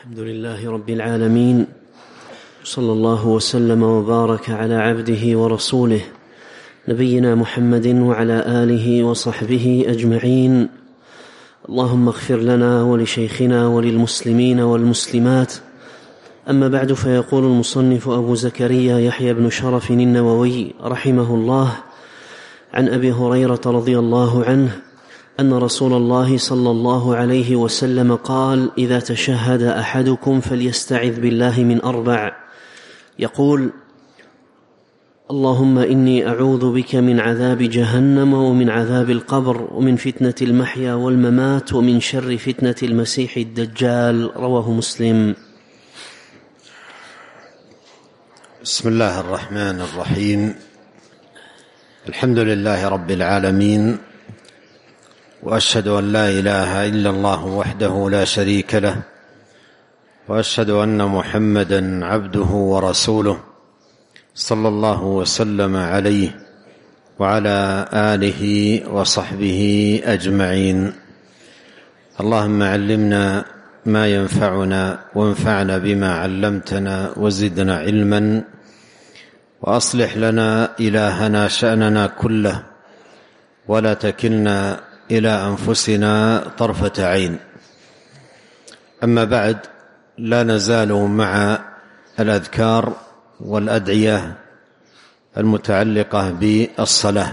الحمد لله رب العالمين، صلى الله وسلم وبارك على عبده ورسوله نبينا محمد وعلى آله وصحبه أجمعين. اللهم اغفر لنا ولشيخنا وللمسلمين والمسلمات. أما بعد، فيقول المصنف أبو زكريا يحيى بن شرف النووي رحمه الله عن أبي هريرة رضي الله عنه أن رسول الله صلى الله عليه وسلم قال: إذا تشهد أحدكم فليستعذ بالله من 4، يقول: اللهم إني أعوذ بك من عذاب جهنم ومن عذاب القبر ومن فتنة المحيا والممات ومن شر فتنة المسيح الدجال. رواه مسلم. بسم الله الرحمن الرحيم. الحمد لله رب العالمين، وأشهد أن لا إله إلا الله وحده لا شريك له، وأشهد أن محمدًا عبده ورسوله صلى الله وسلم عليه وعلى آله وصحبه أجمعين. اللهم علمنا ما ينفعنا وانفعنا بما علمتنا وزدنا علما، وأصلح لنا إلهنا شأننا كله ولا تكلنا إلى أنفسنا طرفة عين. أما بعد، لا نزال مع الأذكار والأدعية المتعلقة بالصلاة،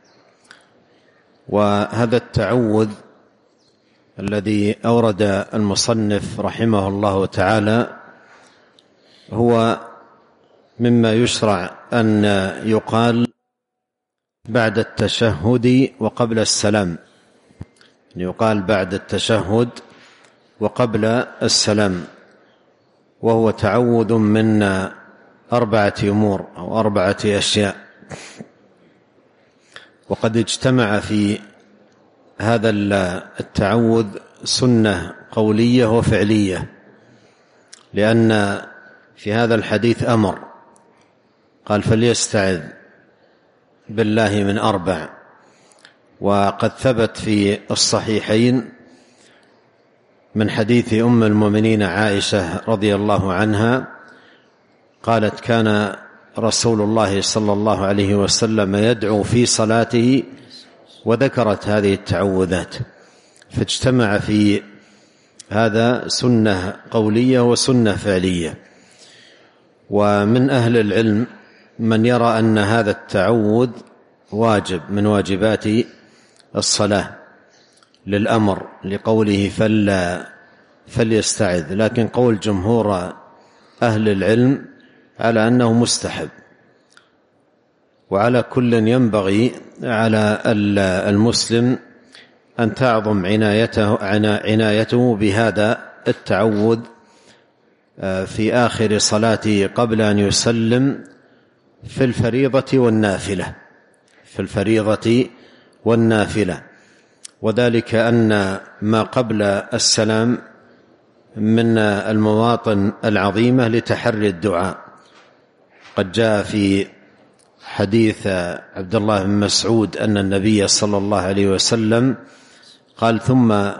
وهذا التعوذ الذي أورد المصنف رحمه الله تعالى هو مما يشرع أن يقال بعد التشهد وقبل السلام، يقال بعد التشهد وقبل السلام، وهو تعوذ من 4 أمور أو 4 أشياء. وقد اجتمع في هذا التعوذ سنة قولية وفعلية، لأن في هذا الحديث أمر قال: فليستعذ بالله من 4. وقد ثبت في الصحيحين من حديث أم المؤمنين عائشة رضي الله عنها قالت: كان رسول الله صلى الله عليه وسلم يدعو في صلاته، وذكرت هذه التعوذات، فاجتمع في هذا سنة قولية وسنة فعلية. ومن أهل العلم من يرى أن هذا التعوذ واجب من واجبات الصلاة للأمر لقوله فليستعذ، لكن قول جمهور أهل العلم على أنه مستحب. وعلى كل ينبغي على المسلم أن تعظم عنايته بهذا التعوذ في آخر صلاته قبل أن يسلم في الفريضة والنافلة، وذلك أن ما قبل السلام من المواطن العظيمة لتحري الدعاء. قد جاء في حديث عبد الله بن مسعود أن النبي صلى الله عليه وسلم قال: ثم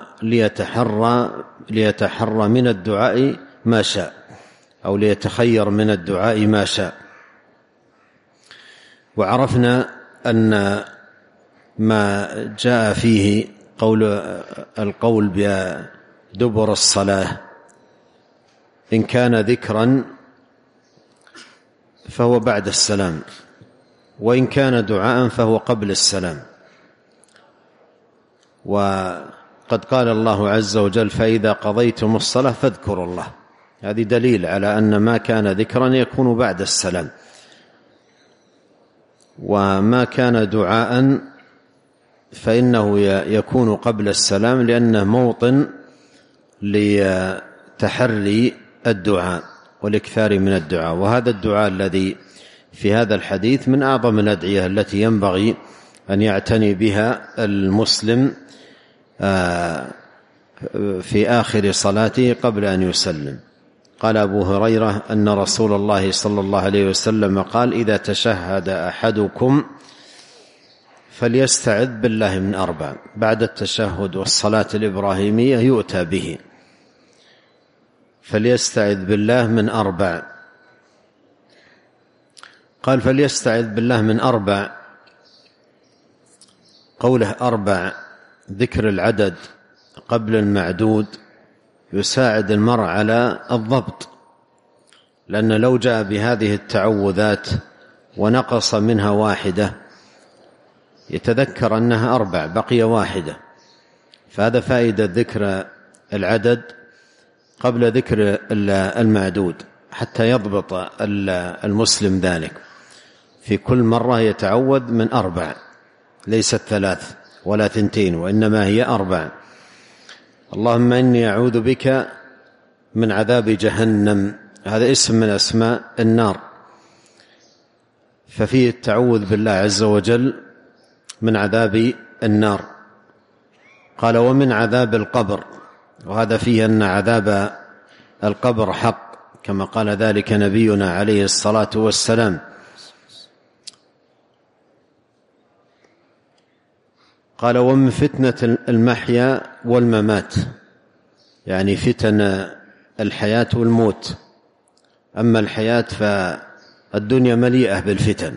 ليتحرى من الدعاء ما شاء، أو ليتخير من الدعاء ما شاء. وعرفنا أن ما جاء فيه القول بدبر الصلاة إن كان ذكرا فهو بعد السلام، وإن كان دعاء فهو قبل السلام. وقد قال الله عز وجل: فإذا قضيتم الصلاة فاذكروا الله. هذه دليل على أن ما كان ذكرا يكون بعد السلام، وما كان دعاء فإنه يكون قبل السلام، لأنه موطن لتحري الدعاء والإكثار من الدعاء. وهذا الدعاء الذي في هذا الحديث من أعظم الأدعية التي ينبغي أن يعتني بها المسلم في آخر صلاته قبل أن يسلم. قال أبو هريرة أن رسول الله صلى الله عليه وسلم قال: إذا تشهد أحدكم فليستعذ بالله من 4. بعد التشهد والصلاة الإبراهيمية يؤتى به، فليستعذ بالله من 4. قال فليستعذ بالله من 4، قوله 4 ذكر العدد قبل المعدود يساعد المرء على الضبط، لأن لو جاء بهذه التعوذات ونقص منها واحدة يتذكر أنها 4 بقي واحدة، فهذا فائدة ذكر العدد قبل ذكر المعدود حتى يضبط المسلم ذلك. في كل مرة يتعوذ من 4، ليست 3 ولا 2 وإنما هي 4. اللهم إني أعوذ بك من عذاب جهنم، هذا اسم من أسماء النار، ففيه التعوذ بالله عز وجل من عذاب النار. قال ومن عذاب القبر، وهذا فيه أن عذاب القبر حق كما قال ذلك نبينا عليه الصلاة والسلام. قال ومن فتنة المحيا والممات، يعني فتن الحياة والموت. أما الحياة فالدنيا مليئة بالفتن،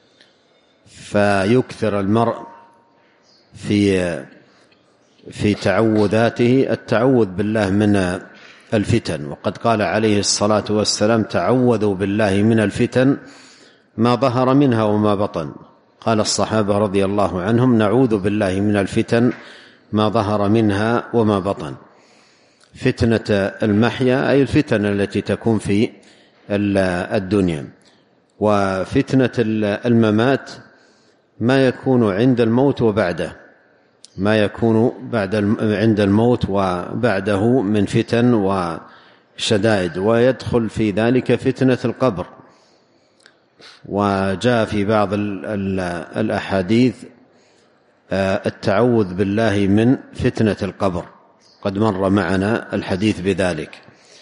فيكثر المرء في تعوذاته التعوذ بالله من الفتن. وقد قال عليه الصلاة والسلام تعوذوا بالله من الفتن ما ظهر منها وما بطن. قال الصحابة رضي الله عنهم نعوذ بالله من الفتن ما ظهر منها وما بطن. فتنة المحيا أي الفتن التي تكون في الدنيا، وفتنة الممات ما يكون عند الموت وبعده، ما يكون عند الموت وبعده من فتن وشدائد، ويدخل في ذلك فتنة القبر. وجاء في بعض الأحاديث التعوذ بالله من فتنة القبر، قد مر معنا الحديث بذلك.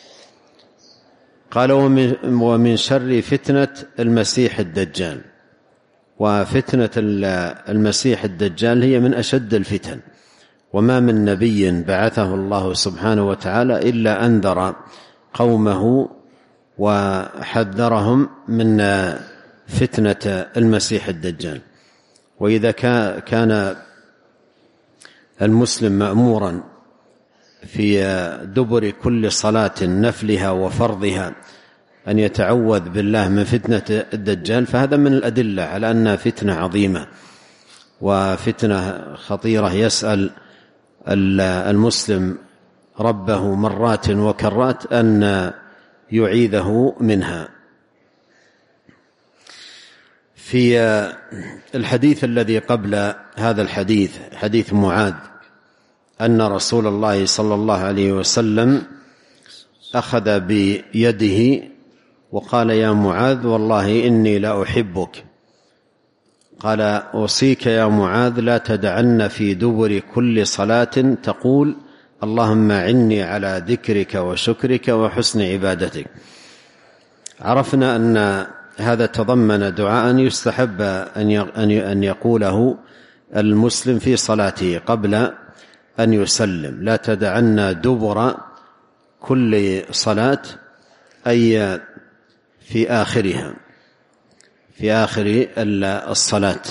قال ومن شر فتنة المسيح الدجال، وفتنة المسيح الدجال هي من أشد الفتن، وما من نبي بعثه الله سبحانه وتعالى إلا أنذر قومه وحذرهم من فتنة المسيح الدجال. وإذا كان المسلم مأمورا في دبر كل صلاة نفلها وفرضها أن يتعوذ بالله من فتنة الدجال، فهذا من الأدلة على أنها فتنة عظيمة وفتنة خطيرة، يسأل المسلم ربه مرات وكرات أن يعيذه منها. في الحديث الذي قبل هذا الحديث، حديث معاذ، أن رسول الله صلى الله عليه وسلم أخذ بيده وقال يا معاذ والله إني لا أحبك. قال أوصيك يا معاذ لا تدعن في دبر كل صلاة تقول اللهم أعني على ذكرك وشكرك وحسن عبادتك. عرفنا أن هذا تضمن دعاء يستحب أن يقوله المسلم في صلاته قبل أن يسلم، لا تدعن دبر كل صلاة أي في آخرها، في آخر الصلاة.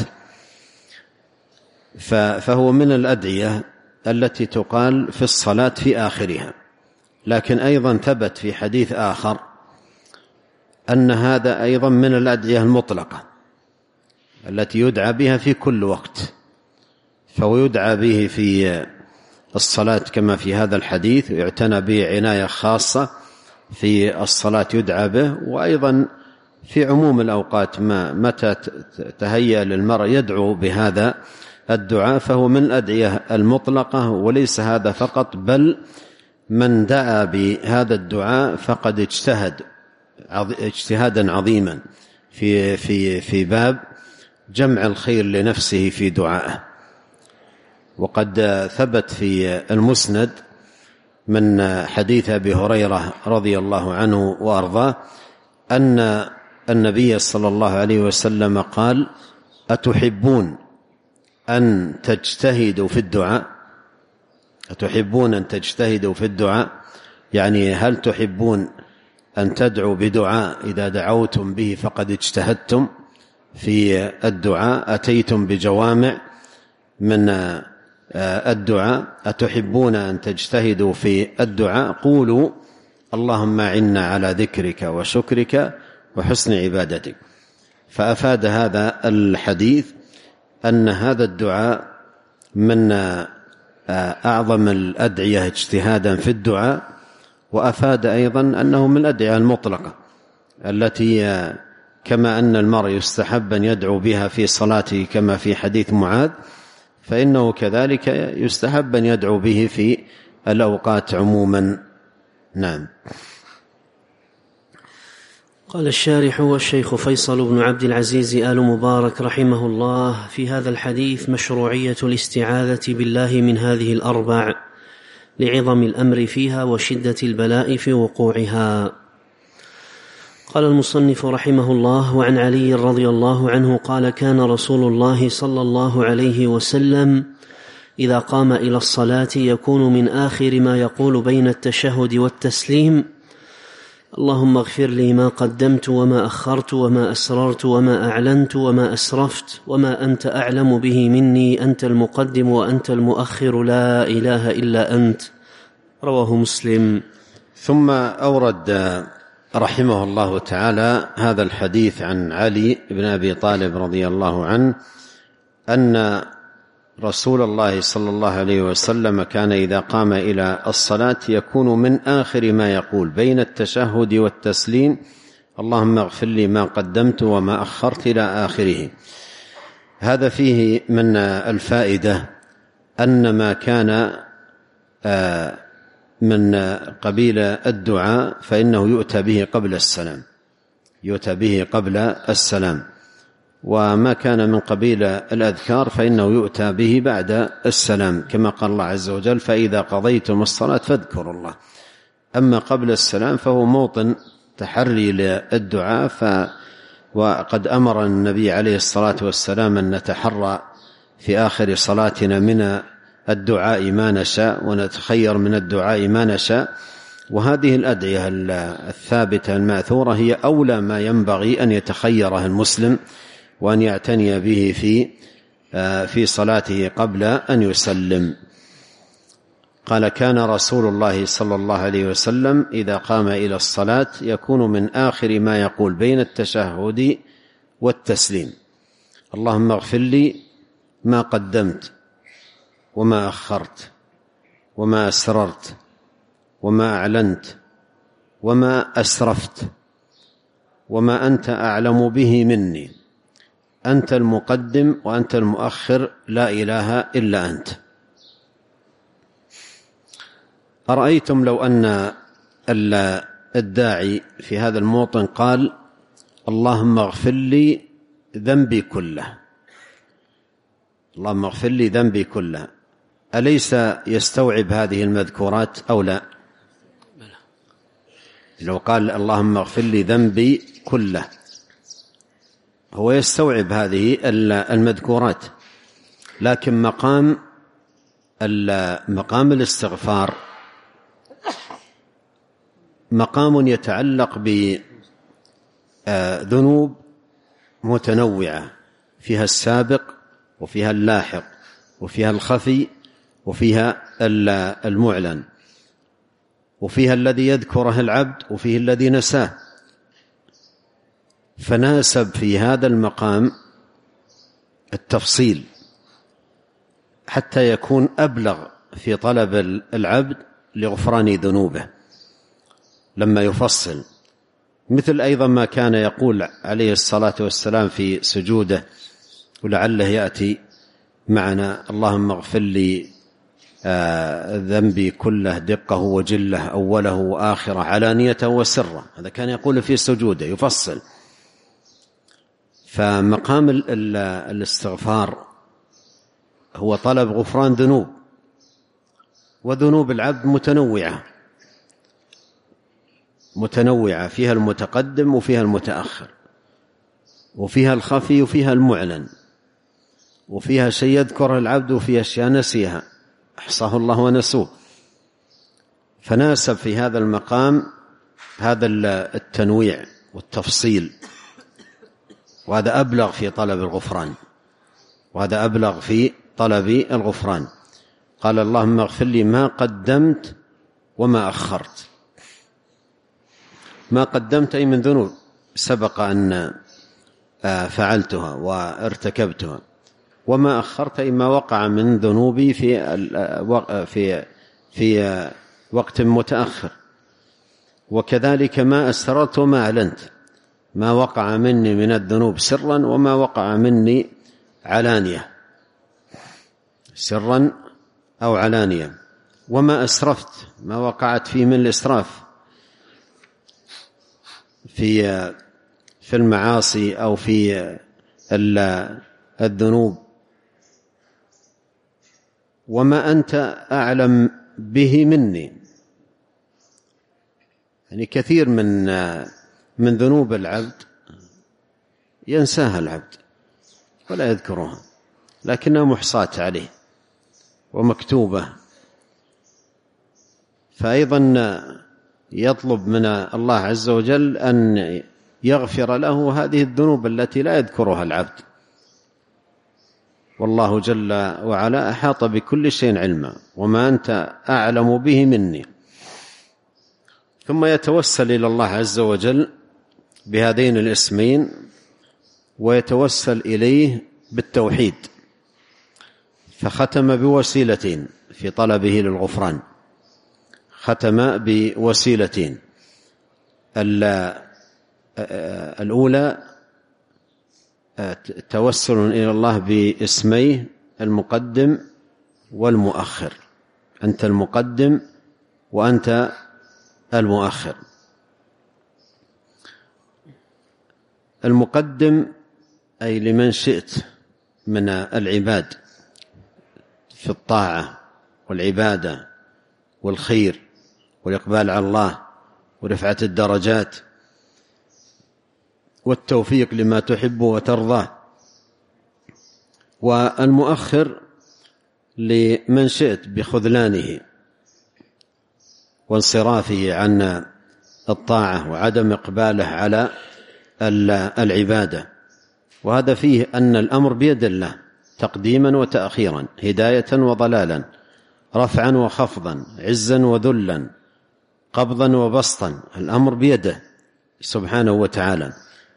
فهو من الأدعية التي تقال في الصلاة في آخرها. لكن أيضا ثبت في حديث آخر أن هذا أيضا من الأدعية المطلقة التي يدعى بها في كل وقت، فهو يدعى به في الصلاة كما في هذا الحديث، يعتنى به عناية خاصة في الصلاة يدعى به، وأيضا في عموم الأوقات متى تهيأ للمرء يدعو بهذا الدعاء، فهو من الأدعية المطلقة. وليس هذا فقط، بل من دعا بهذا الدعاء فقد اجتهد اجتهادا عظيما في باب جمع الخير لنفسه في دعائه. وقد ثبت في المسند من حديث أبي هريرة رضي الله عنه وأرضاه أن النبي صلى الله عليه وسلم قال أتحبون أن تجتهدوا في الدعاء؟ أتحبون أن تجتهدوا في الدعاء؟ يعني هل تحبون أن تدعوا بدعاء إذا دعوتم به فقد اجتهدتم في الدعاء، أتيتم بجوامع من الدعاء، أتحبون أن تجتهدوا في الدعاء؟ قولوا اللهم أعنا على ذكرك وشكرك وحسن عبادتك. فأفاد هذا الحديث أن هذا الدعاء من أعظم الأدعية اجتهادا في الدعاء، وأفاد أيضا أنه من الأدعية المطلقة التي كما أن المرء يستحب أن يدعو بها في صلاته كما في حديث معاذ، فإنه كذلك يستحب أن يدعو به في الأوقات عموما. نعم. قال الشارح والشيخ فيصل بن عبد العزيز آل مبارك رحمه الله: في هذا الحديث مشروعية الاستعاذة بالله من هذه الأربع لعظم الأمر فيها وشدة البلاء في وقوعها. قال المصنف رحمه الله: وعن علي رضي الله عنه قال: كان رسول الله صلى الله عليه وسلم إذا قام إلى الصلاة يكون من آخر ما يقول بين التشهد والتسليم: اللهم اغفر لي ما قدمت وما أخرت وما أسررت وما أعلنت وما أسرفت وما أنت أعلم به مني، أنت المقدم وأنت المؤخر، لا إله إلا أنت. رواه مسلم. ثم أورد رحمه الله تعالى هذا الحديث عن علي بن أبي طالب رضي الله عنه أن رسول الله صلى الله عليه وسلم كان إذا قام إلى الصلاة يكون من آخر ما يقول بين التشهد والتسليم: اللهم اغفر لي ما قدمت وما أخرت، إلى آخره. هذا فيه من الفائدة أن ما كان من قبيل الدعاء فإنه يؤتى به قبل السلام، وما كان من قبيل الأذكار فإنه يؤتى به بعد السلام، كما قال الله عز وجل: فإذا قضيتم الصلاة فاذكروا الله. أما قبل السلام فهو موطن تحري للدعاء، وقد أمر النبي عليه الصلاة والسلام أن نتحرى في آخر صلاتنا من الدعاء ما نشاء ونتخير من الدعاء ما نشاء. وهذه الأدعية الثابتة المأثورة هي أولى ما ينبغي أن يتخيرها المسلم وأن يعتني به في صلاته قبل أن يسلم. قال: كان رسول الله صلى الله عليه وسلم إذا قام إلى الصلاة يكون من آخر ما يقول بين التشهد والتسليم: اللهم اغفر لي ما قدمت وما أخرت وما أسررت وما أعلنت وما أسرفت وما أنت أعلم به مني، أنت المقدم وأنت المؤخر، لا إله إلا أنت. أرأيتم لو أن الداعي في هذا الموطن قال: اللهم اغفر لي ذنبي كله، اللهم اغفر لي ذنبي كله، أليس يستوعب هذه المذكورات أو لا؟ لو قال اللهم اغفر لي ذنبي كله هو يستوعب هذه المذكورات، لكن مقام الاستغفار مقام يتعلق بذنوب متنوعة، فيها السابق وفيها اللاحق وفيها الخفي وفيها المعلن، وفيها الذي يذكره العبد وفيه الذي نساه. فناسب في هذا المقام التفصيل حتى يكون أبلغ في طلب العبد لغفران ذنوبه لما يفصل. مثل أيضا ما كان يقول عليه الصلاة والسلام في سجوده، ولعله يأتي معنا: اللهم اغفر لي ذنبي كله دقه وجله، أوله وآخره، علانيته وسره. هذا كان يقول في سجوده يفصل. فمقام الاستغفار هو طلب غفران ذنوب، وذنوب العبد متنوعة، فيها المتقدم وفيها المتأخر، وفيها الخفي وفيها المعلن، وفيها شيء يذكر العبد وفيها أشياء نسيها أحصاه الله ونسوه. فناسب في هذا المقام هذا التنويع والتفصيل، وهذا أبلغ في طلب الغفران، وهذا أبلغ في طلب الغفران. قال اللهم اغفر لي ما قدمت وما أخرت. ما قدمت أي من ذنوب سبق أن فعلتها وارتكبتها، وما أخرت أي ما وقع من ذنوبي في وقت متأخر، وكذلك ما أسررت وما أعلنت، ما وقع مني من الذنوب سرا وما وقع مني علانية، سرا أو علانية. وما أسرفت، ما وقعت فيه من الإسراف في المعاصي أو في الذنوب. وما أنت أعلم به مني، يعني كثير من ذنوب العبد ينساها العبد ولا يذكرها، لكنها محصاة عليه ومكتوبة. فأيضا يطلب من الله عز وجل أن يغفر له هذه الذنوب التي لا يذكرها العبد، والله جل وعلا أحاط بكل شيء علما، وما أنت أعلم به مني. ثم يتوسل إلى الله عز وجل بهذين الاسمين، ويتوسل إليه بالتوحيد، فختم بوسيلتين في طلبه للغفران، ختم بوسيلتين. الأولى توسل إلى الله باسميه المقدم والمؤخر، أنت المقدم وأنت المؤخر. المقدم أي لمن شئت من العباد في الطاعة والعبادة والخير والإقبال على الله ورفعة الدرجات والتوفيق لما تحب وترضى. والمؤخر لمن شئت بخذلانه وانصرافه عن الطاعة وعدم إقباله على العبادة. وهذا فيه أن الأمر بيد الله، تقديما وتأخيرا، هداية وضلالا، رفعا وخفضا، عزا وذلا، قبضا وبسطا، الأمر بيده سبحانه وتعالى.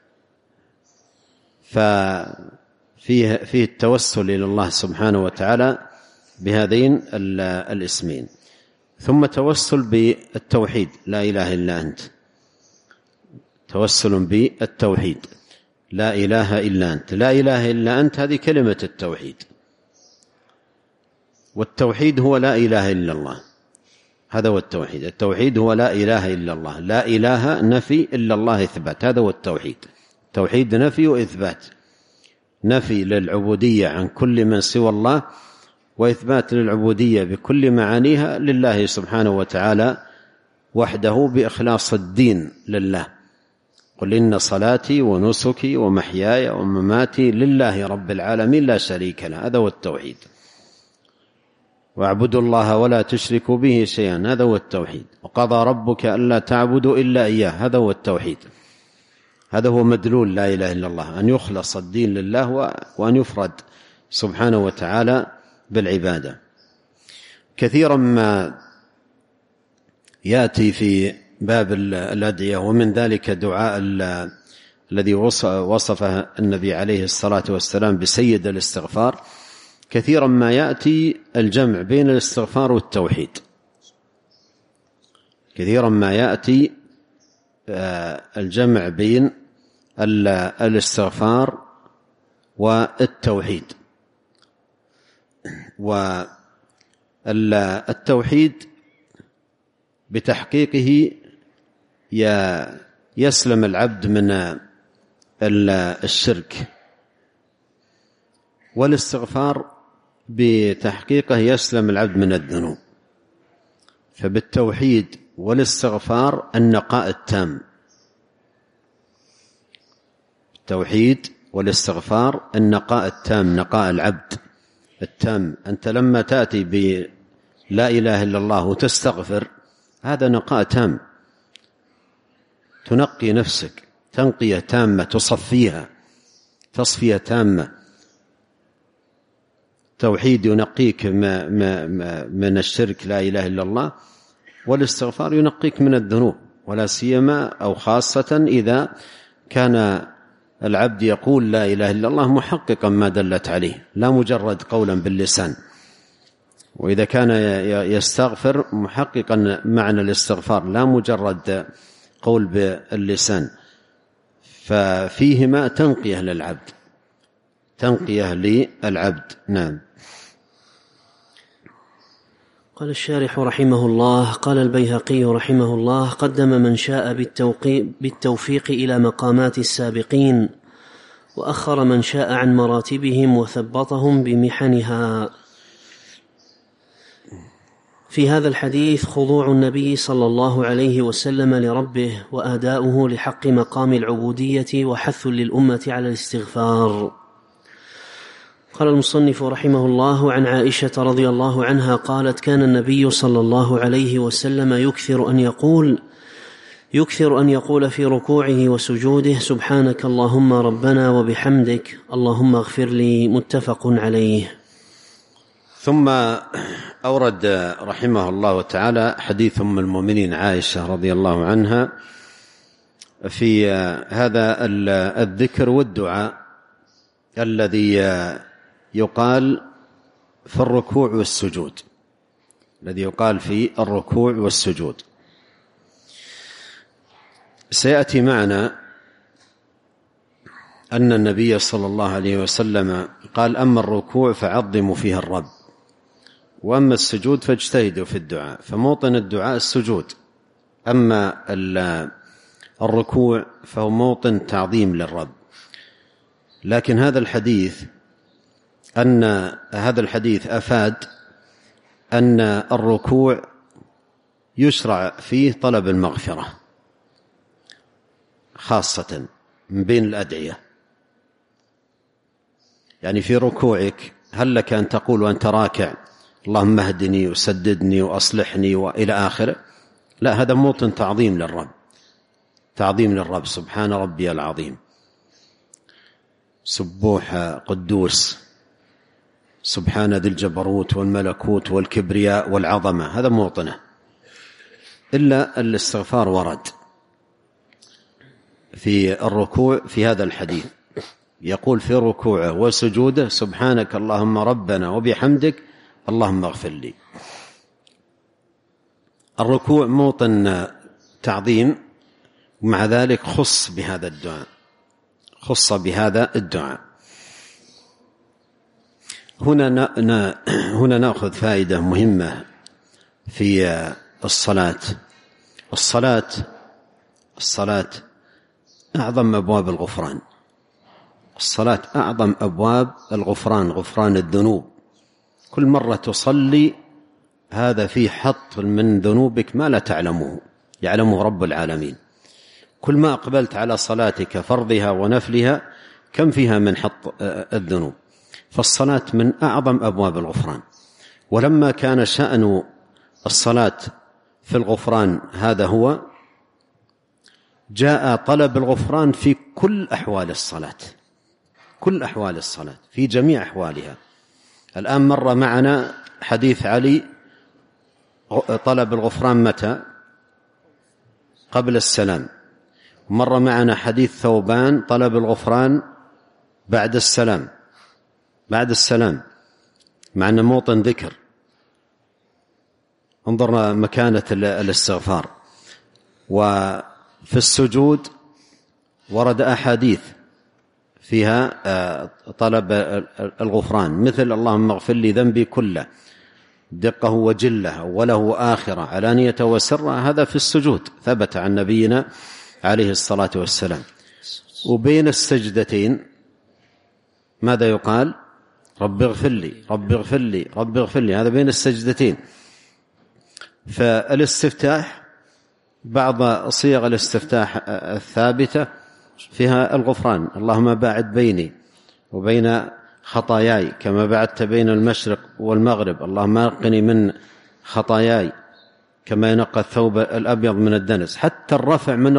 فيه التوسل إلى الله سبحانه وتعالى بهذين الاسمين. ثم توسل بالتوحيد، لا إله إلا أنت، توسل بالتوحيد، لا إله إلا أنت. لا إله إلا أنت هذه كلمة التوحيد، والتوحيد هو لا إله إلا الله، هذا هو التوحيد. التوحيد هو لا إله إلا الله، لا إله نفي إلا الله إثبات، هذا هو التوحيد. توحيد نفي وإثبات، نفي للعبودية عن كل من سوى الله، وإثبات للعبودية بكل معانيها لله سبحانه وتعالى وحده بإخلاص الدين لله. قل إن صلاتي ونسكي ومحياي ومماتي لله رب العالمين لا شريك له، هذا هو التوحيد. واعبدوا الله ولا تشركوا به شيئا، هذا هو التوحيد. وقضى ربك ألا تعبدوا إلا إياه، هذا هو التوحيد. هذا هو مدلول لا إله إلا الله، أن يخلص الدين لله وأن يفرد سبحانه وتعالى بالعبادة. كثيرا ما يأتي في باب الأدعية، ومن ذلك دعاء الذي وصفه النبي عليه الصلاة والسلام بسيد الاستغفار. كثيرا ما يأتي الجمع بين الاستغفار والتوحيد، كثيرا ما يأتي الجمع بين الاستغفار والتوحيد. والتوحيد بتحقيقه يسلم العبد من الشرك، والاستغفار بتحقيقه يسلم العبد من الذنوب. فبالتوحيد والاستغفار النقاء التام، التوحيد والاستغفار النقاء التام، نقاء العبد التام. أنت لما تأتي بلا إله إلا الله وتستغفر هذا نقاء تام، تنقي نفسك تنقية تامة، تصفيها تصفية تامة. توحيد ينقيك من الشرك، لا إله إلا الله، والاستغفار ينقيك من الذنوب، ولا سيما أو خاصة إذا كان العبد يقول لا إله إلا الله محققا ما دلت عليه، لا مجرد قولا باللسان. وإذا كان يستغفر محققا معنى الاستغفار، لا مجرد قول باللسان، ففيهما تنقية للعبد، تنقية للعبد. نعم. قال الشارح رحمه الله: قال البيهقي رحمه الله: قدم من شاء بالتوفيق إلى مقامات السابقين، وأخر من شاء عن مراتبهم وثبطهم بمحنها. في هذا الحديث خضوع النبي صلى الله عليه وسلم لربه، وأداؤه لحق مقام العبودية، وحث للأمة على الاستغفار. قال المصنف رحمه الله: عن عائشة رضي الله عنها قالت: كان النبي صلى الله عليه وسلم يكثر أن يقول في ركوعه وسجوده: سبحانك اللهم ربنا وبحمدك اللهم اغفر لي. متفق عليه. ثم أورد رحمه الله تعالى حديث أم المؤمنين عائشة رضي الله عنها في هذا الذكر والدعاء الذي يقال في الركوع والسجود، الذي يقال في الركوع والسجود. سيأتي معنا أن النبي صلى الله عليه وسلم قال: أما الركوع فعظموا فيه الرب، وأما السجود فاجتهدوا في الدعاء. فموطن الدعاء السجود، أما الركوع فهو موطن تعظيم للرب. لكن هذا الحديث أفاد أن الركوع يشرع فيه طلب المغفرة خاصة من بين الأدعية. يعني في ركوعك هل لك أن تقول وأنت راكع: اللهم اهدني وسددني وأصلحني وإلى آخره؟ لا، هذا موطن تعظيم للرب، تعظيم للرب. سبحان ربي العظيم، سبوح قدوس، سبحان ذي الجبروت والملكوت والكبرياء والعظمة، هذا موطنه. إلا الاستغفار ورد في الركوع في هذا الحديث، يقول في ركوعه وسجوده: سبحانك اللهم ربنا وبحمدك اللهم اغفر لي. الركوع موطن تعظيم، ومع ذلك خص بهذا الدعاء. هنا نأخذ فائدة مهمة في الصلاة أعظم أبواب الغفران. الصلاة أعظم أبواب الغفران، غفران الذنوب. كل مرة تصلي هذا في حط من ذنوبك ما لا يعلمه رب العالمين. كل ما أقبلت على صلاتك فرضها ونفلها كم فيها من حط الذنوب. فالصلاة من أعظم أبواب الغفران. ولما كان شأن الصلاة في الغفران هذا هو، جاء طلب الغفران في كل أحوال الصلاة، كل أحوال الصلاة في جميع أحوالها. الآن مر معنا حديث علي طلب الغفران متى؟ قبل السلام. مر معنا حديث ثوبان طلب الغفران بعد السلام، مع أن موطن ذكر. انظر مكانة الاستغفار. وفي السجود ورد أحاديث فيها طلب الغفران، مثل: اللهم اغفر لي ذنبي كله، دقه وجله، أوله وآخره، علانية وسره. هذا في السجود ثبت عن نبينا عليه الصلاة والسلام. وبين السجدتين ماذا يقال؟ رب اغفر لي، رب اغفر لي، رب اغفر لي. هذا بين السجدتين. فالاستفتاح، بعض صيغ الاستفتاح الثابتة فيها الغفران: اللهم باعد بيني وبين خطاياي كما بعدت بين المشرق والمغرب، اللهم نقني من خطاياي. كما ينقى الثوب الأبيض من الدنس. حتى الرفع من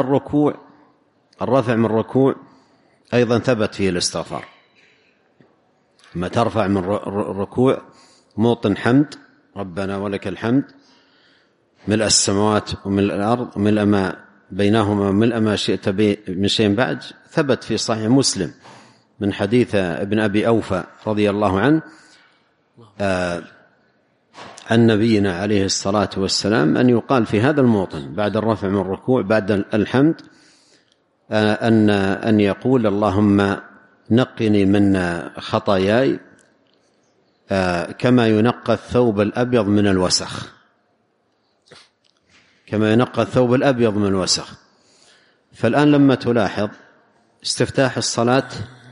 الركوع أيضا ثبت فيه الاستغفار. ما ترفع من الركوع موطن حمد، ربنا ولك الحمد ملء السماوات وملء الأرض وملء ما بينهما وملء ما شئت من شيء بعد. ثبت في صحيح مسلم من حديث ابن أبي أوفى رضي الله عنه عن نبينا عليه الصلاة والسلام أن يقال في هذا الموطن بعد الرفع من الركوع بعد الحمد أن يقول اللهم نقني من خطاياي كما ينقى الثوب الأبيض من الوسخ، كما ينقى الثوب الأبيض من الوسخ. فالآن لما تلاحظ استفتاح الصلاة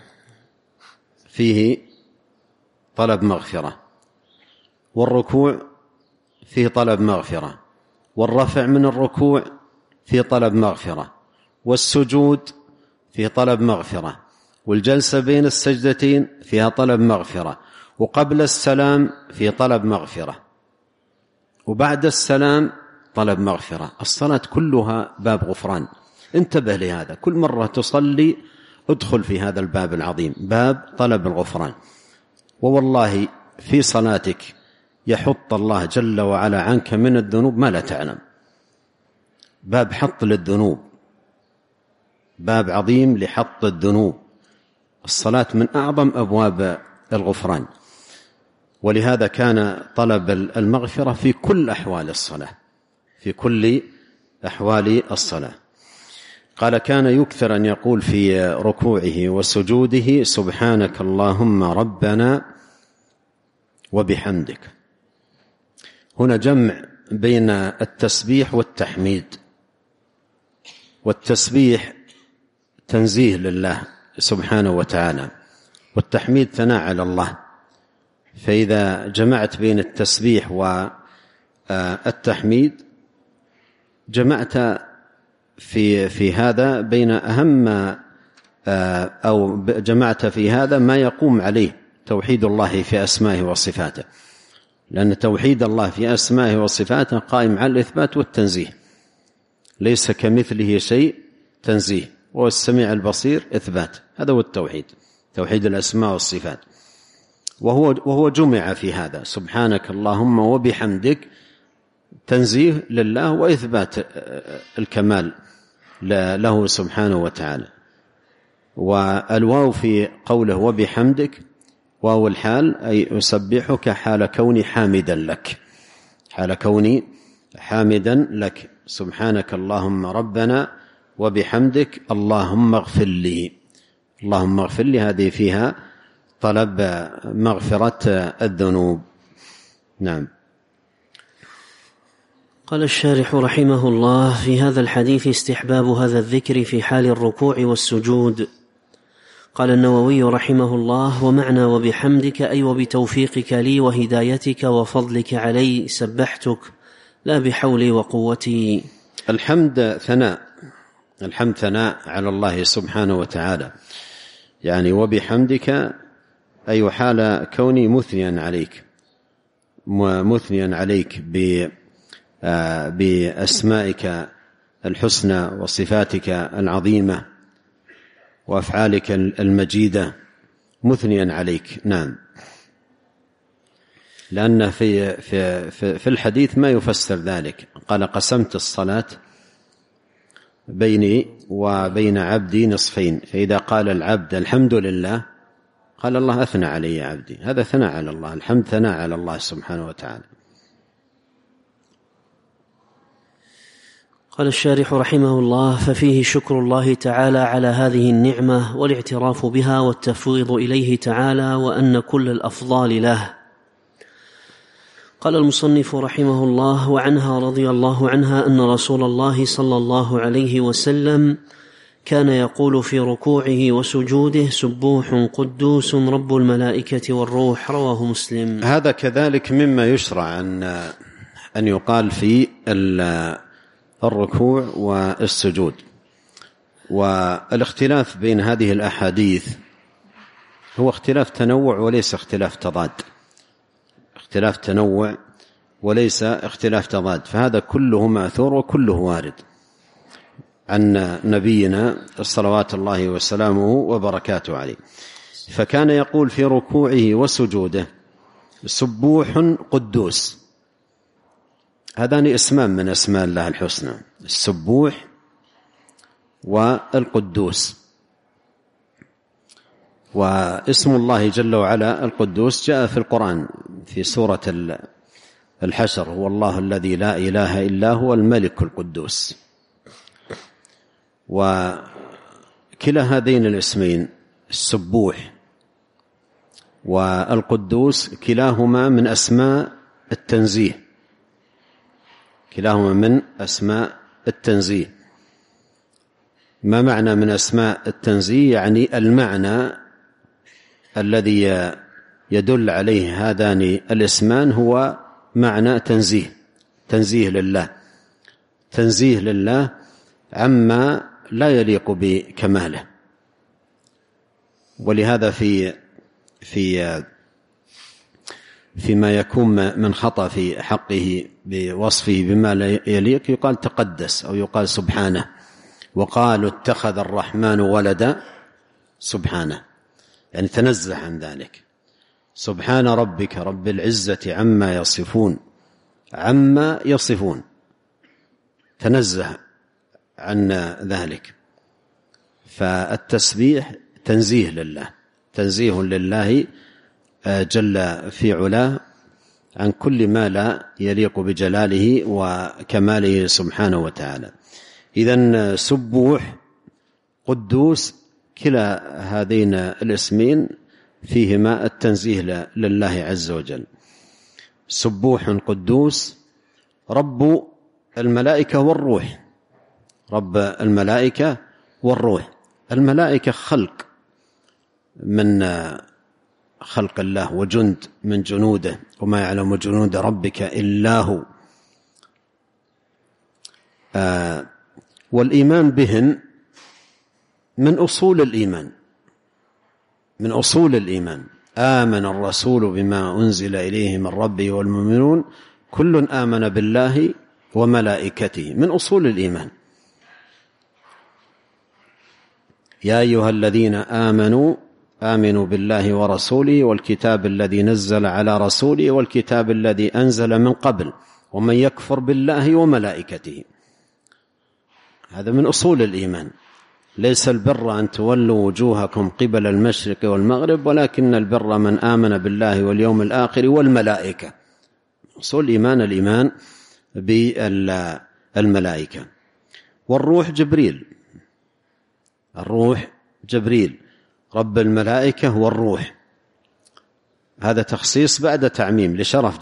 فيه طلب مغفرة، والركوع فيه طلب مغفرة، والرفع من الركوع فيه طلب مغفرة، والسجود فيه طلب مغفرة، والجلسة بين السجدتين فيها طلب مغفرة، وقبل السلام فيه طلب مغفرة، وبعد السلام طلب مغفرة. الصلاة كلها باب غفران. انتبه لهذا، كل مرة تصلي ادخل في هذا الباب العظيم، باب طلب الغفران. ووالله في صلاتك يحط الله جل وعلا عنك من الذنوب ما لا تعلم. باب حط للذنوب، باب عظيم لحط الذنوب. الصلاة من أعظم أبواب الغفران، ولهذا كان طلب المغفرة في كل أحوال الصلاة، في كل أحوال الصلاة. قال كان يكثر أن يقول في ركوعه وسجوده سبحانك اللهم ربنا وبحمدك. هنا جمع بين التسبيح والتحميد. والتسبيح تنزيه لله سبحانه وتعالى، والتحميد ثناء على الله. فإذا جمعت بين التسبيح والتحميد جمعت في هذا بين أهم أو جمعت في هذا ما يقوم عليه توحيد الله في أسمائه وصفاته، لأن توحيد الله في أسمائه وصفاته قائم على الإثبات والتنزيه، ليس كمثله شيء تنزيه، وهو السميع البصير إثبات. هذا هو التوحيد، توحيد الأسماء والصفات. وهو جمع في هذا سبحانك اللهم وبحمدك، تنزيه لله وإثبات الكمال له سبحانه وتعالى. والواو في قوله وبحمدك واو الحال، أي أسبحك حال كوني حامدا لك، حال كوني حامدا لك. سبحانك اللهم ربنا وبحمدك اللهم اغفر لي، اللهم اغفر لي، هذه فيها طلب مغفرة الذنوب. نعم. قال الشارح رحمه الله في هذا الحديث استحباب هذا الذكر في حال الركوع والسجود. قال النووي رحمه الله ومعنى وبحمدك أي وبتوفيقك لي وهدايتك وفضلك علي سبحتك لا بحولي وقوتي. الحمد ثناء، الحمد ثناء على الله سبحانه وتعالى، يعني وبحمدك أي حال كوني مثنيا عليك، مثنيا عليك بأسمائك الحسنى وصفاتك العظيمة وأفعالك المجيدة، مثنيا عليك. نعم. لأن في الحديث ما يفسر ذلك. قال قسمت الصلاة بيني وبين عبدي نصفين، فإذا قال العبد الحمد لله قال الله أثنى علي يا عبدي، هذا ثناء على الله، الحمد ثناء على الله سبحانه وتعالى. قال الشارح رحمه الله ففيه شكر الله تعالى على هذه النعمة والاعتراف بها والتفويض إليه تعالى وأن كل الأفضال له. قال المصنف رحمه الله وعنها رضي الله عنها أن رسول الله صلى الله عليه وسلم كان يقول في ركوعه وسجوده سبوح قدوس رب الملائكة والروح، رواه مسلم. هذا كذلك مما يشرع أن يقال في الركوع والسجود. والاختلاف بين هذه الأحاديث هو اختلاف تنوع وليس اختلاف تضاد، اختلاف تنوع وليس اختلاف تضاد، فهذا كله مأثور وكله وارد عن نبينا صلوات الله وسلامه وبركاته عليه. فكان يقول في ركوعه وسجوده: سبوح قدوس. هذان اسمان من أسماء الله الحسنى، السبوح والقدوس. واسم الله جل وعلا القدوس جاء في القرآن في سورة الحشر: هو الله الذي لا إله إلا هو الملك القدوس. وكلا هذين الاسمين السبوح والقدوس كلاهما من أسماء التنزيه، كلاهما من أسماء التنزيه. ما معنى من أسماء التنزيه؟ يعني المعنى الذي يدل عليه هذان الاسمان هو معنى تنزيه لله، تنزيه لله عما لا يليق بكماله. ولهذا فيما يكون من خطأ في حقه بوصفه بما لا يليق يقال تقدس أو يقال سبحانه. وقالوا اتخذ الرحمن ولدا سبحانه، يعني تنزه عن ذلك. سبحان ربك رب العزة عما يصفون، تنزه عن ذلك. فالتسبيح تنزيه لله، تنزيه لله جل في علاه عن كل ما لا يليق بجلاله وكماله سبحانه وتعالى. إذن سبوح قدوس كلا هذين الاسمين فيهما التنزيه لله عز وجل. سبوح قدوس رب الملائكة والروح، رب الملائكة والروح. الملائكة خلق من خلق الله وجند من جنوده، وما يعلم جنود ربك إلا هو. والإيمان بهن من أصول الإيمان. آمن الرسول بما أنزل إليه من ربه والمؤمنون كل آمن بالله وملائكته، من أصول الإيمان. يا أيها الذين آمنوا بالله ورسوله والكتاب الذي نزل على رسوله والكتاب الذي أنزل من قبل ومن يكفر بالله وملائكته. هذا من أصول الإيمان. ليس البر أن تولوا وجوهكم قبل المشرق والمغرب ولكن البر من آمن بالله واليوم الآخر والملائكة. أصول الإيمان بالملائكة. والروح جبريل رب الملائكة والروح. هذا تخصيص بعد تعميم لشرف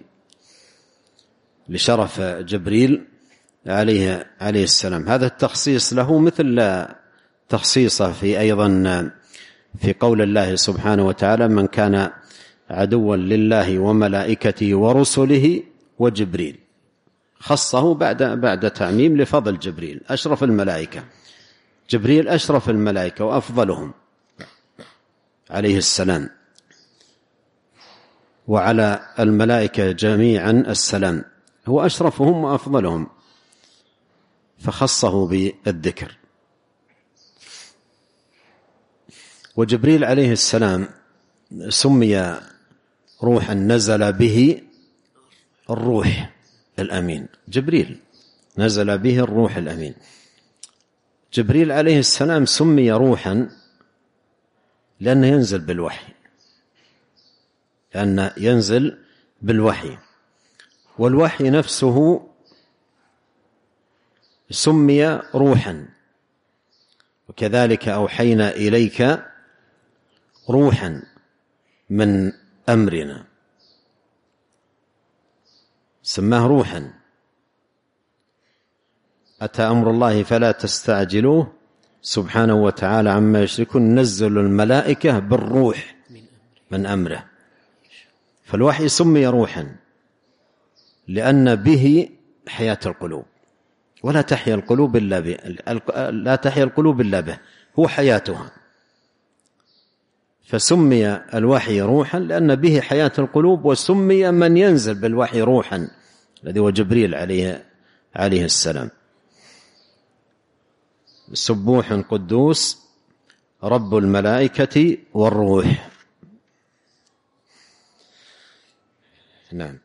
جبريل عليه السلام. هذا التخصيص له مثل تخصيصه في قول الله سبحانه وتعالى: من كان عدوا لله وملائكته ورسله وجبريل. خصه بعد تعميم لفضل جبريل أشرف الملائكة. جبريل أشرف الملائكة وأفضلهم عليه السلام، وعلى الملائكة جميعا السلام، هو أشرفهم وأفضلهم فخصه بالذكر. وجبريل عليه السلام سمي روحا نزل به الروح الأمين. جبريل نزل به الروح الأمين. جبريل عليه السلام سمي روحا لأنه ينزل بالوحي، والوحي نفسه سمي روحا. وكذلك أوحينا إليك روحا من أمرنا، سماه روحا. أتى أمر الله فلا تستعجلوه سبحانه وتعالى عما يشركون، نزل الملائكة بالروح من أمره. فالوحي سمي روحا لأن به حياة القلوب، ولا تحيا القلوب إلا به، هو حياتها. فسمي الوحي روحا لأن به حياة القلوب، وسمي من ينزل بالوحي روحا الذي هو جبريل عليه السلام. سبوح قدوس رب الملائكة والروح. نعم.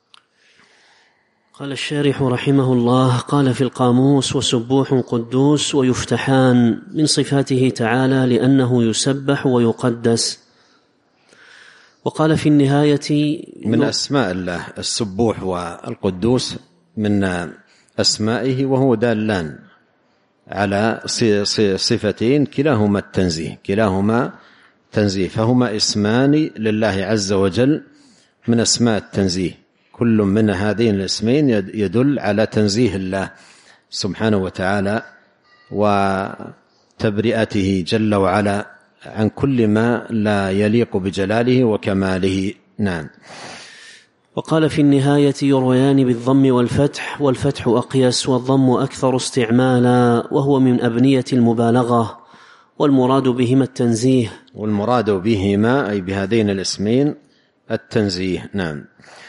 قال الشارح رحمه الله: قال في القاموس: وسبوح قدوس ويفتحان من صفاته تعالى لأنه يسبح ويقدس. وقال في النهاية: من أسماء الله السبوح والقدوس، من أسمائه، وهو دالان على صفتين كلاهما تنزيه، فهما اسمان لله عز وجل من أسماء التنزيه، كل من هذين الاسمين يدل على تنزيه الله سبحانه وتعالى وتبرئته جل وعلا عن كل ما لا يليق بجلاله وكماله. نعم. وقال في النهاية: يرويان بالضم والفتح، والفتح أقيس والضم أكثر استعمالا، وهو من أبنية المبالغة، والمراد بهما التنزيه. والمراد بهما أي بهذين الاسمين التنزيه. نعم.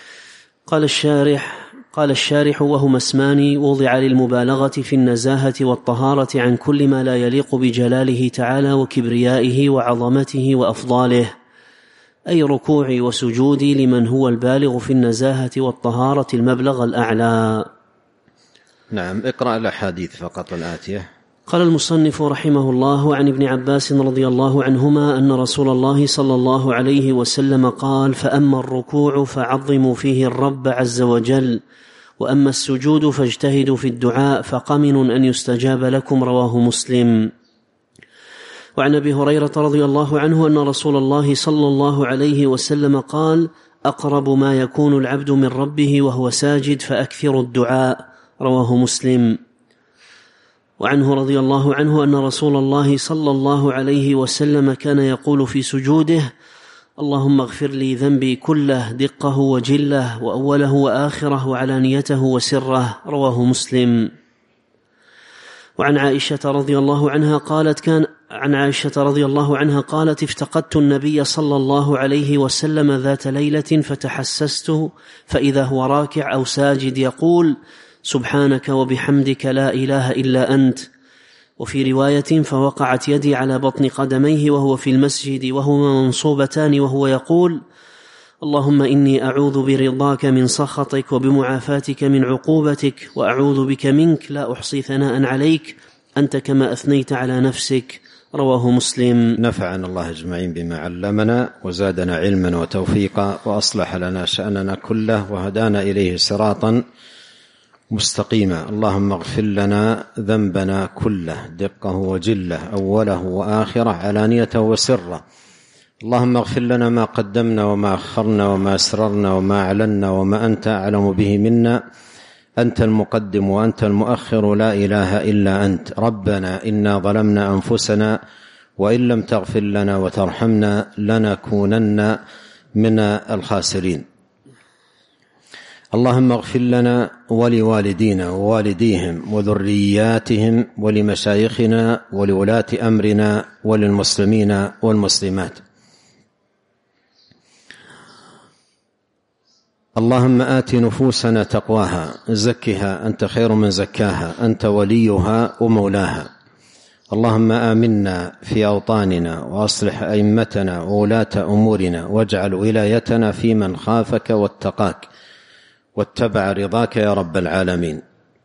قال الشارح: وهما اسمان وضع للمبالغة في النزاهة والطهارة عن كل ما لا يليق بجلاله تعالى وكبريائه وعظمته وأفضاله، أي ركوعي وسجودي لمن هو البالغ في النزاهة والطهارة المبلغ الأعلى. نعم. اقرأ الأحاديث فقط الآتية. قال المصنف رحمه الله: عن ابن عباس رضي الله عنهما أن رسول الله صلى الله عليه وسلم قال: فأما الركوع فعظموا فيه الرب عز وجل، وأما السجود فاجتهدوا في الدعاء فقمن أن يستجاب لكم. رواه مسلم. وعن أبي هريرة رضي الله عنه أن رسول الله صلى الله عليه وسلم قال: أقرب ما يكون العبد من ربه وهو ساجد فأكثر الدعاء. رواه مسلم. وعنه رضي الله عنه أن رسول الله صلى الله عليه وسلم كان يقول في سجوده: اللهم اغفر لي ذنبي كله دقه وجله وأوله وآخره وعلانيته وسره. رواه مسلم. وعن عائشة رضي الله عنها قالت: افتقدت النبي صلى الله عليه وسلم ذات ليلة فتحسسته فإذا هو راكع أو ساجد يقول: سبحانك وبحمدك لا إله إلا أنت. وفي رواية: فوقعت يدي على بطن قدميه وهو في المسجد وهما منصوبتان وهو يقول: اللهم إني أعوذ برضاك من سخطك وبمعافاتك من عقوبتك، وأعوذ بك منك لا أحصي ثناء عليك أنت كما أثنيت على نفسك. رواه مسلم. نفعنا الله أجمعين بما علمنا وزادنا علما وتوفيقا وأصلح لنا شأننا كله وهدانا إليه صراطا مستقيما. اللهم اغفر لنا ذنبنا كله دقه وجله أوله وآخره علانيته وسره. اللهم اغفر لنا ما قدمنا وما أخرنا وما أسررنا وما أعلنا وما أنت أعلم به منا. أنت المقدم وأنت المؤخر لا إله إلا أنت. ربنا إنا ظلمنا أنفسنا وإن لم تغفر لنا وترحمنا لنكونن من الخاسرين. اللهم اغفر لنا ولوالدينا ووالديهم وذرياتهم ولمشايخنا ولولاة أمرنا وللمسلمين والمسلمات. اللهم آت نفوسنا تقواها زكها أنت خير من زكاها أنت وليها ومولاها. اللهم آمنا في أوطاننا وأصلح أئمتنا وولاة أمورنا واجعل ولايتنا في من خافك واتقاك واتبع رضاك يا رب العالمين.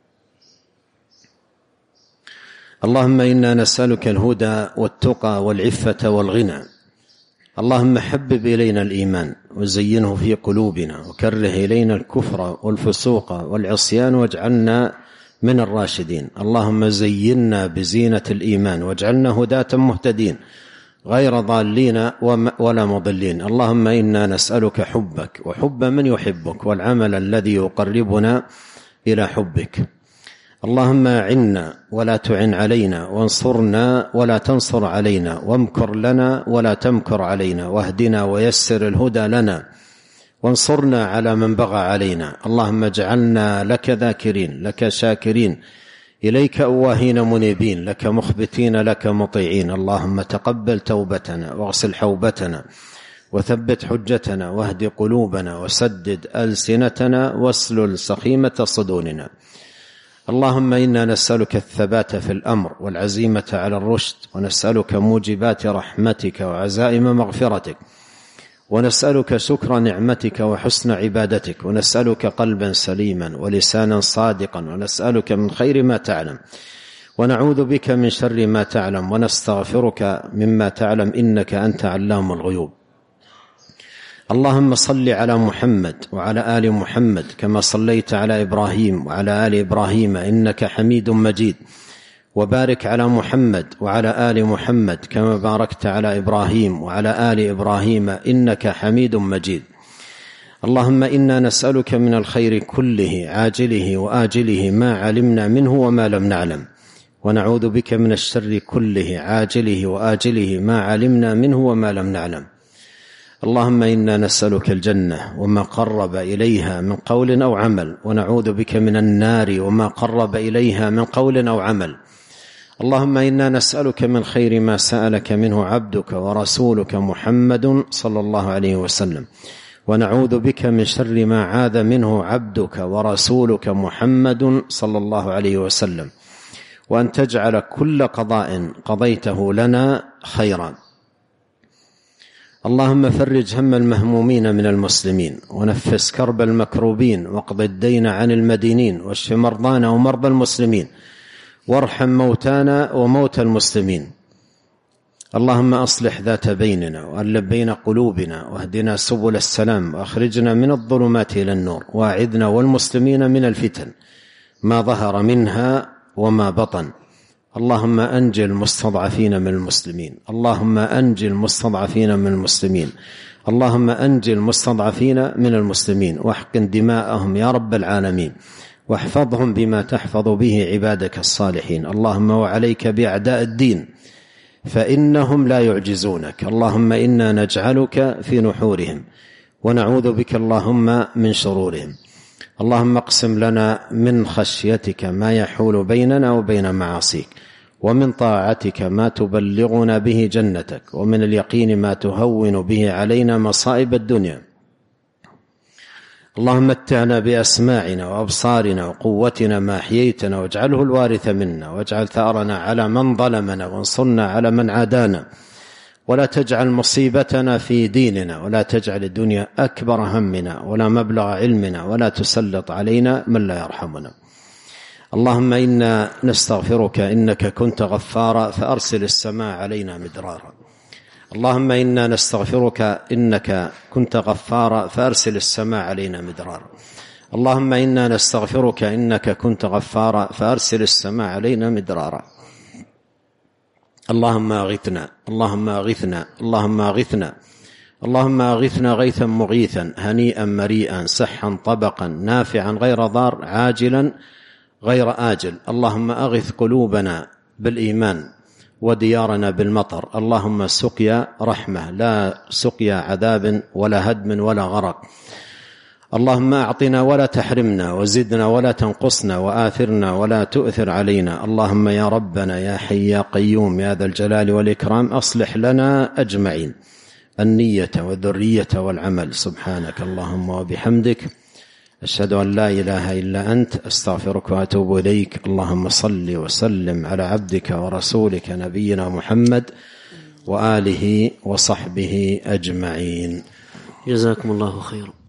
اللهم إنا نسألك الهدى والتقى والعفة والغنى. اللهم حبب إلينا الإيمان وزينه في قلوبنا وكره إلينا الكفر والفسوق والعصيان واجعلنا من الراشدين. اللهم زينا بزينة الإيمان واجعلنا هداة مهتدين غير ضالين ولا مضلين. اللهم إنا نسألك حبك وحب من يحبك والعمل الذي يقربنا إلى حبك. اللهم أعنا ولا تعن علينا وانصرنا ولا تنصر علينا وامكر لنا ولا تمكر علينا واهدنا ويسر الهدى لنا وانصرنا على من بغى علينا. اللهم اجعلنا لك ذاكرين لك شاكرين إليك أواهين منيبين، لك مخبتين، لك مطيعين. اللهم تقبل توبتنا واغسل حوبتنا وثبت حجتنا واهد قلوبنا وسدد ألسنتنا واسلل سخيمة صدورنا. اللهم إنا نسألك الثبات في الأمر والعزيمة على الرشد، ونسألك موجبات رحمتك وعزائم مغفرتك، ونسألك شكر نعمتك وحسن عبادتك، ونسألك قلبا سليما ولسانا صادقا، ونسألك من خير ما تعلم، ونعوذ بك من شر ما تعلم، ونستغفرك مما تعلم، إنك أنت علام الغيوب. اللهم صل على محمد وعلى آل محمد كما صليت على إبراهيم وعلى آل إبراهيم إنك حميد مجيد، وبارك على محمد وعلى آل محمد كما باركت على إبراهيم وعلى آل إبراهيم إنك حميد مجيد. اللهم إنا نسألك من الخير كله عاجله وآجله ما علمنا منه وما لم نعلم، ونعوذ بك من الشر كله عاجله وآجله ما علمنا منه وما لم نعلم. اللهم إنا نسألك الجنة وما قرب إليها من قول أو عمل، ونعوذ بك من النار وما قرب إليها من قول أو عمل. اللهم إنا نسألك من خير ما سألك منه عبدك ورسولك محمد صلى الله عليه وسلم، ونعوذ بك من شر ما عاذ منه عبدك ورسولك محمد صلى الله عليه وسلم، وأن تجعل كل قضاء قضيته لنا خيرا. اللهم فرج هم المهمومين من المسلمين، ونفس كرب المكروبين، واقض الدين عن المدينين، واشف مرضانا ومرضى المسلمين، وارحم موتانا وموتى المسلمين. اللهم أصلح ذات بيننا وألف بين قلوبنا، واهدنا سبل السلام، وأخرجنا من الظلمات إلى النور، واعذنا والمسلمين من الفتن ما ظهر منها وما بطن. اللهم أنجِ المستضعفين من المسلمين، اللهم أنجِ المستضعفين من المسلمين، اللهم أنجِ المستضعفين من المسلمين، واحقن دماءهم يا رب العالمين، واحفظهم بما تحفظ به عبادك الصالحين. اللهم وعليك بأعداء الدين فإنهم لا يعجزونك. اللهم إنا نجعلك في نحورهم، ونعوذ بك اللهم من شرورهم. اللهم اقسم لنا من خشيتك ما يحول بيننا وبين معاصيك، ومن طاعتك ما تبلغنا به جنتك، ومن اليقين ما تهون به علينا مصائب الدنيا. اللهم متعنا بأسماعنا وأبصارنا وقوتنا ما أحييتنا، واجعله الوارث منا، واجعل ثأرنا على من ظلمنا، وانصرنا على من عادانا، ولا تجعل مصيبتنا في ديننا، ولا تجعل الدنيا أكبر همنا ولا مبلغ علمنا، ولا تسلط علينا من لا يرحمنا. اللهم إنا نستغفرك إنك كنت غفارا فأرسل السماء علينا مدرارا. اللهم إنا نستغفرك إنك كنت غفارا فأرسل السماء علينا مدرارا. اللهم إنا نستغفرك إنك كنت غفارا فأرسل السماء علينا مدرارا. اللهم أغثنا، اللهم أغثنا، اللهم أغثنا، اللهم أغثنا غيثا مغيثا هنيئا مريئا سحا طبقا نافعا غير ضار عاجلا غير آجل. اللهم أغث قلوبنا بالإيمان وديارنا بالمطر. اللهم سقيا رحمة لا سقيا عذاب ولا هدم ولا غرق. اللهم أعطنا ولا تحرمنا، وزدنا ولا تنقصنا، وآثرنا ولا تؤثر علينا. اللهم يا ربنا يا حي يا قيوم يا ذا الجلال والإكرام أصلح لنا أجمعين النية والذرية والعمل. سبحانك اللهم وبحمدك، أشهد أن لا إله إلا أنت، أستغفرك وأتوب إليك. اللهم صل وسلم على عبدك ورسولك نبينا محمد وآله وصحبه أجمعين. جزاكم الله خيرا.